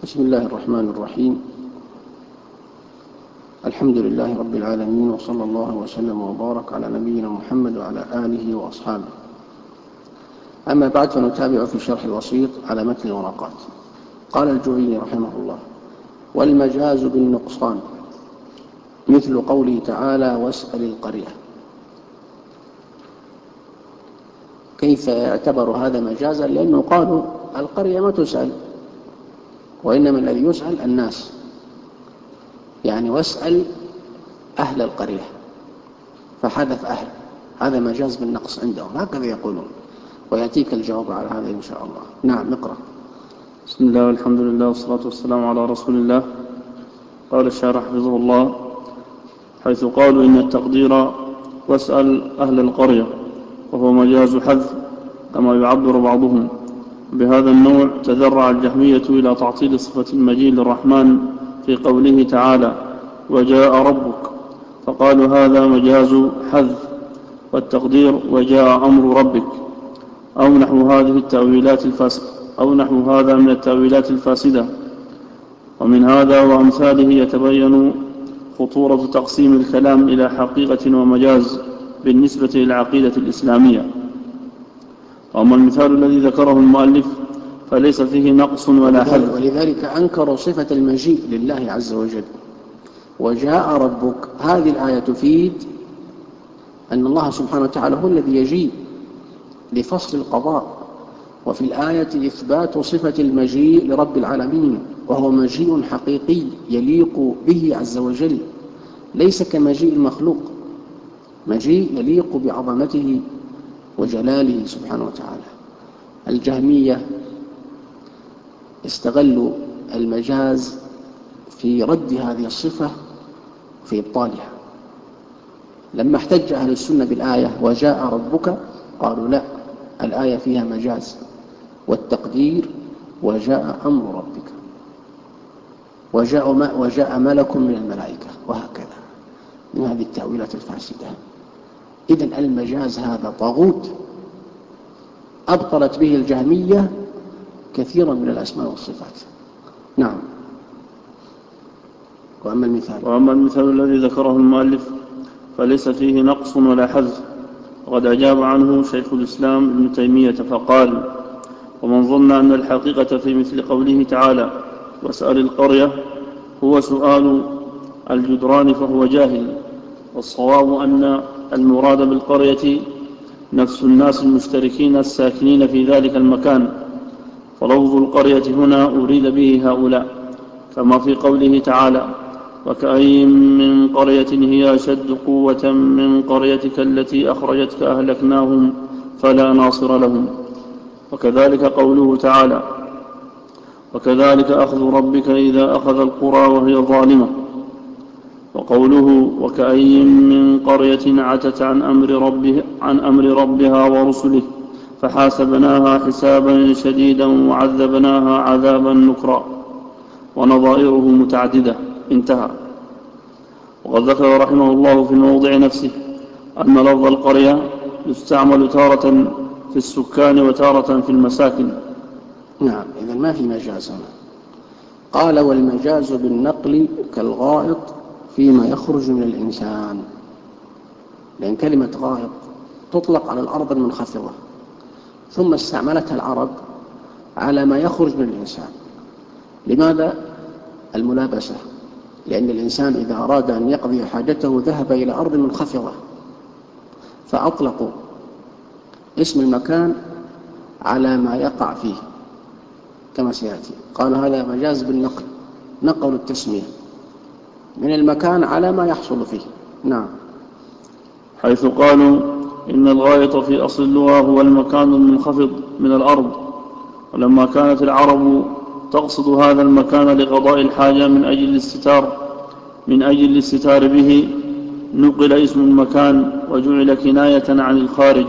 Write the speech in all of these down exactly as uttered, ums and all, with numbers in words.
بسم الله الرحمن الرحيم. الحمد لله رب العالمين، وصلى الله وسلم وبارك على نبينا محمد وعلى آله وأصحابه. أما بعد، فنتابع في شرح الوسيط على متن الورقات. قال الجويني رحمه الله: والمجاز بالنقصان مثل قوله تعالى: واسأل القرية. كيف يعتبر هذا مجازا؟ لأنه قالوا القرية ما تسأل، وإنما الذي يسأل الناس، يعني واسأل أهل القرية، فحذف أهل، هذا مجاز بالنقص عندهم، هكذا يقولون، ويأتيك الجواب على هذا إن شاء الله. نعم، نقرأ. بسم الله والحمد لله والصلاة والسلام على رسول الله. قال الشارح حفظه الله: حيث قالوا إن التقدير واسأل أهل القرية وهو مجاز حذف كما يعبر بعضهم بهذا النوع، تذرع الجهمية إلى تعطيل صفة المجيء للرحمن في قوله تعالى: وجاء ربك، فقالوا هذا مجاز حذف، والتقدير وجاء أمر ربك، أو نحو هذه التأويلات الفاسدة أو نحو هذا من التأويلات الفاسدة. ومن هذا وأمثاله يتبين خطورة تقسيم الكلام إلى حقيقة ومجاز بالنسبة للعقيدة الإسلامية. وأما المثال الذي ذكره المؤلف فليس فيه نقص ولا حذف، ولذلك أنكروا صفة المجيء لله عز وجل. وجاء ربك، هذه الآية تفيد أن الله سبحانه وتعالى هو الذي يجيء لفصل القضاء، وفي الآية إثبات صفة المجيء لرب العالمين، وهو مجيء حقيقي يليق به عز وجل، ليس كمجيء المخلوق، مجيء يليق بعظمته وجلاله سبحانه وتعالى. الجهمية استغلوا المجاز في رد هذه الصفة في إبطالها. لما احتج أهل السنة بالآية وجاء ربك، قالوا لا، الآية فيها مجاز، والتقدير وجاء أمر ربك، وجاء, ما وجاء ملك من الملائكة، وهكذا من هذه التأويلات الفاسدة. إذن المجاز هذا طاغوت أبطلت به الجهمية كثيرا من الأسماء والصفات. نعم. وأما المثال وأما المثال الذي ذكره المؤلف فليس فيه نقص ولا حذف، وقد أجاب عنه شيخ الإسلام ابن تيمية فقال: ومن ظن أن الحقيقة في مثل قوله تعالى: واسأل القرية هو سؤال الجدران فهو جاهل، والصواب أن المراد بالقرية نفس الناس المشتركين الساكنين في ذلك المكان، فلفظ القرية هنا أريد به هؤلاء، كما في قوله تعالى: وكأين من قرية هي أشد قوة من قريتك التي أخرجتك أهلكناهم فلا ناصر لهم. وكذلك قوله تعالى: وكذلك أخذ ربك إذا أخذ القرى وهي ظالمة. وقوله: وكأين من قرية عتت عن أمر ربها, عن أمر ربها ورسله فحاسبناها حسابا شديدا وعذبناها عذابا نكرا، ونظائره متعددة. انتهى. وقد ذكر رحمه الله في الموضع نفسه أن لفظ القرية يستعمل تارة في السكان وتارة في المساكن. نعم، إذن ما في مجاز هنا. قال: والمجاز بالنقل كالغائط فيما يخرج من الإنسان، لأن كلمة غائط تطلق على الأرض المنخفضة، ثم استعملتها العرب على ما يخرج من الإنسان. لماذا؟ الملابسة، لأن الإنسان إذا أراد أن يقضي حاجته ذهب إلى أرض منخفضة، فأطلقوا اسم المكان على ما يقع فيه كما سيأتي. قال هذا مجاز بالنقل، نقل التسمية من المكان على ما يحصل فيه. نعم. حيث قالوا إن الغائط في أصل اللغة هو المكان المنخفض من الأرض، ولما كانت العرب تقصد هذا المكان لقضاء الحاجة من أجل الاستتار من أجل الاستتار به، نقل اسم المكان وجعل كناية عن الخارج،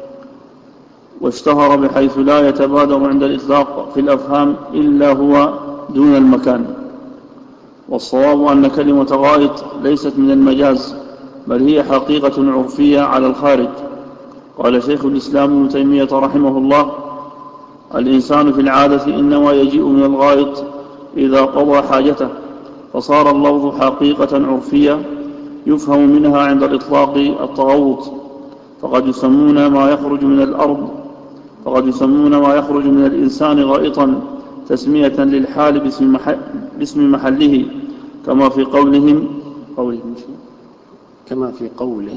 واشتهر بحيث لا يتبادر عند الإطلاق في الأفهام إلا هو دون المكان. والصواب أن كلمة غائط ليست من المجاز، بل هي حقيقة عرفية على الخارج. قال شيخ الإسلام ابن تيمية رحمه الله: الإنسان في العادة إنما يجيء من الغائط إذا قضى حاجته، فصار اللفظ حقيقة عرفية يفهم منها عند الإطلاق التغوط، فقد يسمون ما يخرج من الأرض فقد يسمون ما يخرج من الإنسان غائطا تسمية للحال باسم, محل باسم محله، كما في قولهم قولهم كما في قوله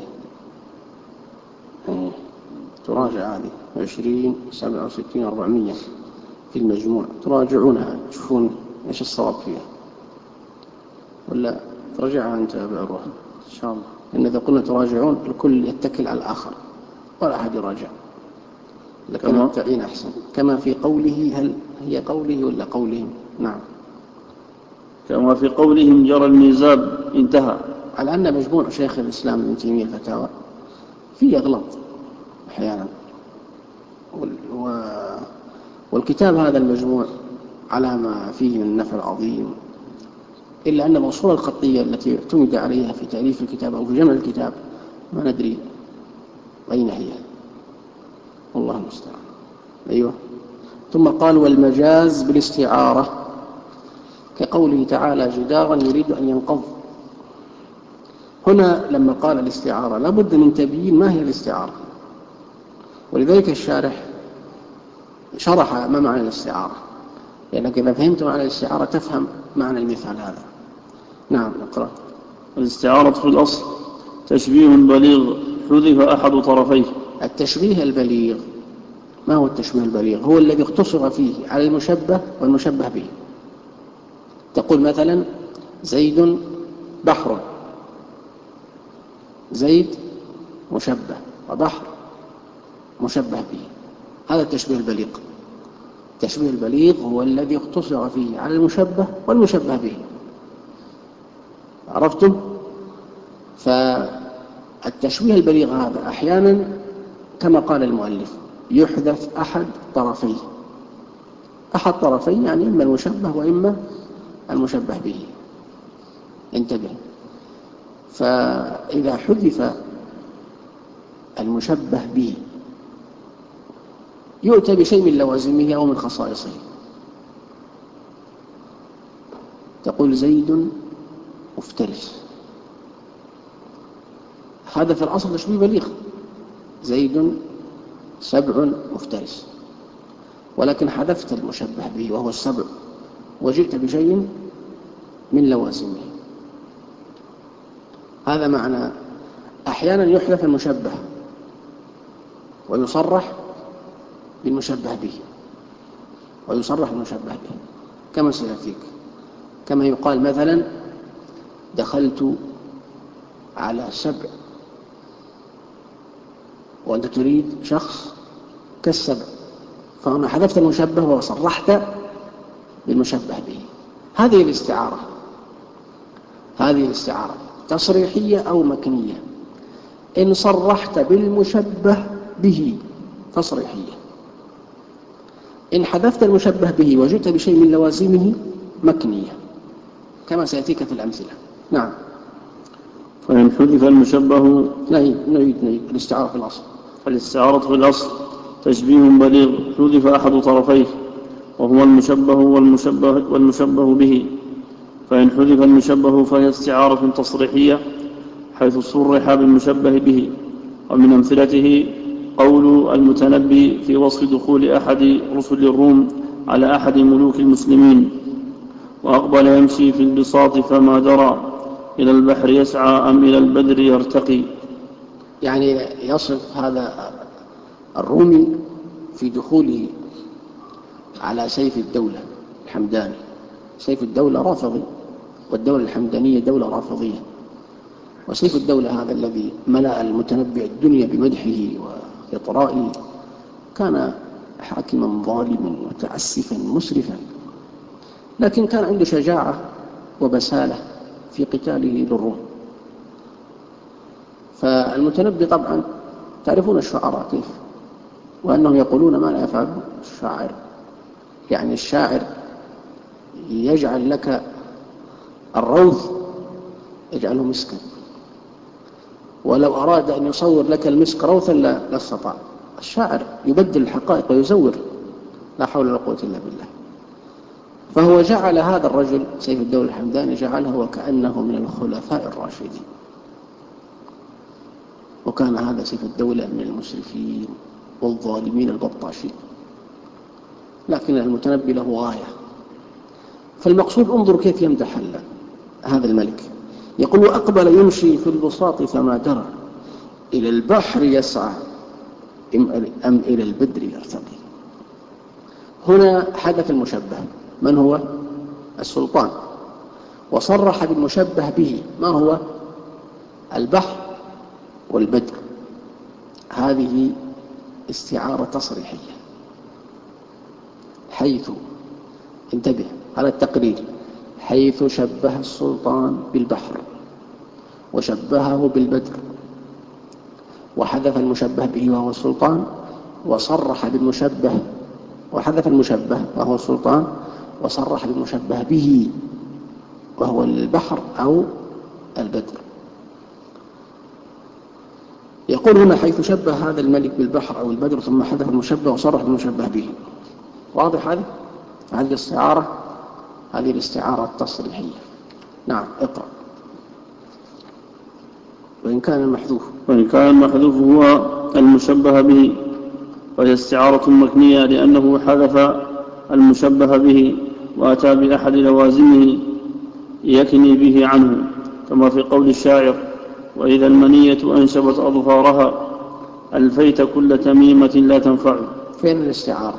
تراجع هذه عشرين سبعة وستين أربعمية في المجموع، تراجعونها تشوفون إيش الصواب فيها، ولا تراجعها أنت بعروها إن شاء الله. إن إذا قلنا تراجعون الكل يتكل على الآخر ولا أحد يراجع، لكن التعيين أحسن. كما في قوله، هل هي قوله ولا قولهم؟ نعم، كما في قولهم جرى الميزاب انتهى. على أن مجموع شيخ الإسلام ابن تيمية الفتاوى فيه أغلاط أحيانا، والكتاب هذا المجموع على ما فيه من النفع العظيم، إلا أن الأصول الخطية التي اعتمد عليها في تأليف الكتاب أو في جمع الكتاب ما ندري أين هي، والله المستعان. أيوة. ثم قال والمجاز بالاستعارة كقوله تعالى جدارا يريد أن ينقض. هنا لما قال الاستعارة لابد من تبيين ما هي الاستعارة، ولذلك الشارح شرح ما معنى الاستعارة، لأنك إذا فهمت معنى الاستعارة تفهم معنى المثال هذا. نعم، اقرأ. الاستعارة في الأصل تشبيه بليغ حذف أحد طرفيه. التشبيه البليغ، ما هو التشبيه البليغ؟ هو الذي اقتصر فيه على المشبه والمشبه به. تقول مثلا زيد بحر، زيد مشبه وبحر مشبه به، هذا التشبيه البليغ. التشبيه البليغ هو الذي اقتصر فيه على المشبه والمشبه به. عرفتم؟ فالتشبيه البليغ هذا أحيانا كما قال المؤلف يحذف أحد طرفيه. أحد طرفيه يعني إما المشبه وإما المشبه به. انتبه، فإذا حذف المشبه به يؤتى بشيء من لوازمه أو من خصائصه. تقول زيد مفترس، هذا في الأصل تشبيه بليغ، زيد سبع مفترس، ولكن حذفت المشبه به وهو السبع وجئت بشيء من لوازمه. هذا معنى أحيانا يحذف المشبه ويصرح بالمشبه به، ويصرح بالمشبه به كما سيأتيك. كما يقال مثلا دخلت على سبع، وأنت تريد شخص كالسبع، فهنا حذفت المشبه وصرحت بالمشبه به. هذه الاستعارة، هذه الاستعارة تصريحية أو مكنية. إن صرحت بالمشبه به تصريحية، إن حذفت المشبه به وجئت بشيء من لوازمه مكنية، كما سيأتيك في الأمثلة. نعم. فإن حذف المشبه نعيد نعيد نعيد الاستعارة في الأصل. الاستعارة في الأصل تشبيه بليغ حذف أحد طرفيه وهو المشبه والمشبه, والمشبه به. فإن حذف المشبه فهي استعارة تصريحية حيث صرح بالمشبه به. ومن أمثلته قول المتنبي في وصف دخول أحد رسل الروم على أحد ملوك المسلمين: وأقبل يمشي في البساط فما درى إلى البحر يسعى أم إلى البدر يرتقي. يعني يصف هذا الرومي في دخوله على سيف الدولة الحمداني. سيف الدولة رافضي، والدولة الحمدانية دولة رافضية. وسيف الدولة هذا الذي ملأ المتنبي الدنيا بمدحه وإطرائه كان حاكما ظالما متعسفا مسرفا، لكن كان عنده شجاعة وبسالة في قتاله للروم. فالمتنبي طبعا تعرفون الشعراء كيف، وأنهم يقولون ما لا يفعله الشاعر. يعني الشاعر يجعل لك الروث يجعله مسكا، ولو أراد أن يصور لك المسك روثا لا استطاع. الشاعر يبدل الحقائق ويزور، لا حول ولا قوة إلا بالله. فهو جعل هذا الرجل سيف الدولة الحمداني جعله وكأنه من الخلفاء الراشدين، وكان هذا سيف الدولة من المسرفين والظالمين البطاشين، لكن المتنبي له غاية. فالمقصود انظر كيف يمدح هذا الملك، يقول: وأقبل يمشي في البساط فما درى إلى البحر يسعى أم إلى البدر يرتقي. هنا حدث المشبه، من هو؟ السلطان، وصرح بالمشبه به، ما هو؟ البحر والبدر. هذه استعارة تصريحية، حيث انتبه على التقرير، حيث شبه السلطان بالبحر وشبهه بالبدر وحذف المشبه به وهو السلطان، وصرح بالمشبه وحذف المشبه وهو السلطان، وصرح بالمشبه به وهو البحر أو البدر. يقول هنا: حيث شبه هذا الملك بالبحر أو البدر ثم حذف المشبه وصرح بالمشبه به. واضح هذه؟ هذه الاستعارة، هذه الاستعارة التصريحية. نعم، اقرأ. وإن كان المحذوف وإن كان المحذوف هو المشبه به وهي استعارة مكنية، لأنه حذف المشبه به وأتى بأحد لوازمه يكني به عنه، كما في قول الشاعر: وإذا المنية أنشبت أظفارها ألفيت كل تميمة لا تنفع. فين الاستعارة؟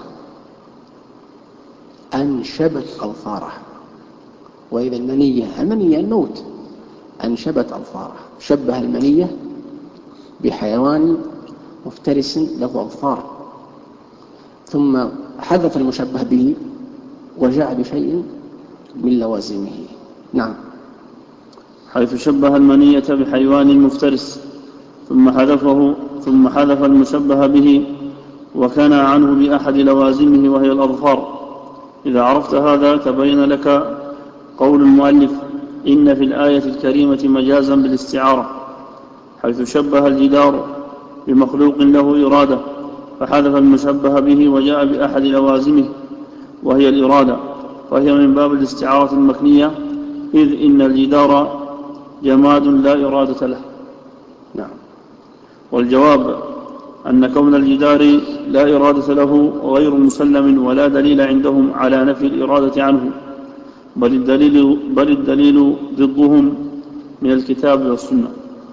أنشبت أظفارها. وإذا المنية، المنية الموت، أنشبت أظفارها، شبه المنية بحيوان مفترس له أظفار، ثم حذف المشبه به وجاء بشيء من لوازمه. نعم. حيث شبه المنية بحيوان مفترس ثم حذفه ثم حذف المشبه به وكان عنه بأحد لوازمه وهي الأظفار. إذا عرفت هذا تبين لك قول المؤلف: إن في الآية الكريمة مجازا بالاستعارة، حيث شبه الجدار بمخلوق له إرادة فحذف المشبه به وجاء بأحد لوازمه وهي الإرادة، وهي من باب الاستعارة المكنية، إذ إن الجدار جماد لا إرادة له. نعم. والجواب أن كون الجدار لا إرادة له غير مسلم، ولا دليل عندهم على نفي الإرادة عنه، بل الدليل, بل الدليل ضدهم من الكتاب والسنة.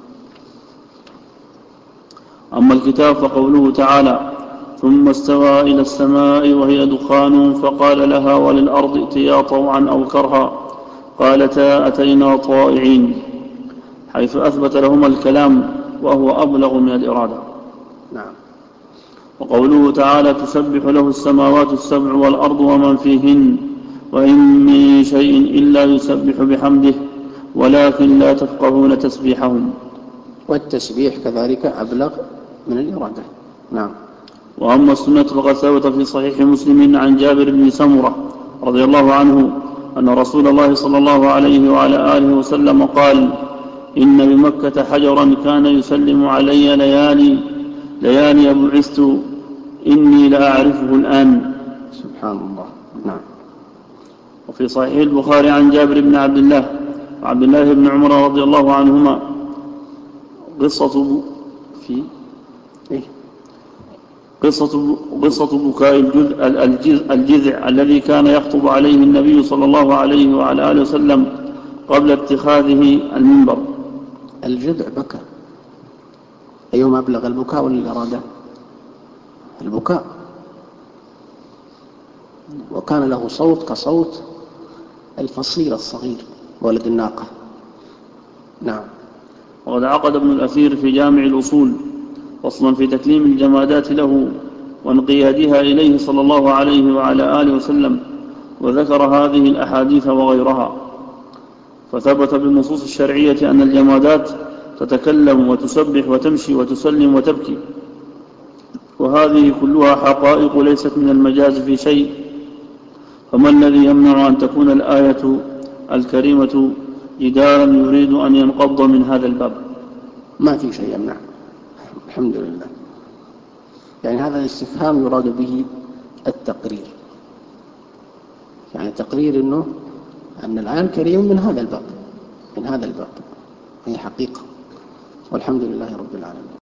أما الكتاب فقوله تعالى: ثم استوى إلى السماء وهي دخان فقال لها وللأرض ائتيا طوعا أو كرها قالتا أتينا طائعين، حيث أثبت لهما الكلام وهو أبلغ من الإرادة. نعم. وقوله تعالى: تسبح له السماوات السبع والأرض ومن فيهن وإن من شيء إلا يسبح بحمده ولكن لا تفقهون تسبيحهم. والتسبيح كذلك أبلغ من الإرادة. نعم. وأما السنة فقد ثبت في صحيح مسلم عن جابر بن سمرة رضي الله عنه أن رسول الله صلى الله عليه وعلى آله وسلم قال: إن بمكة حجرا كان يسلم علي ليالي ليالي بعثت إني لأعرفه الآن. سبحان الله. نعم. وفي صحيح البخاري عن جابر بن عبد الله وعبد الله بن عمر رضي الله عنهما قصة في إيه؟ قصة, قصة بكاء الجذع, الجذع الذي كان يخطب عليه النبي صلى الله عليه وعلى آله وسلم قبل اتخاذه المنبر. الجذع بكى، أيهما أبلغ، البكاء ولا الإرادة؟ البكاء. وكان له صوت كصوت الفصيل الصغير ولد الناقة. نعم. وقد عقد ابن الأثير في جامع الأصول فصلا في تكليم الجمادات له وانقيادها إليه صلى الله عليه وعلى آله وسلم، وذكر هذه الأحاديث وغيرها. فثبت بالنصوص الشرعية أن الجمادات تتكلم وتسبح وتمشي وتسلم وتبكي، وهذه كلها حقائق ليست من المجاز في شيء، فما الذي يمنع أن تكون الآية الكريمة جدارا يريد أن ينقض من هذا الباب؟ ما في شيء يمنع، الحمد لله. يعني هذا الاستفهام يراد به التقرير، يعني تقرير أنه أن الآية الكريمة من هذا الباب من هذا الباب هي حقيقة. والحمد لله رب العالمين.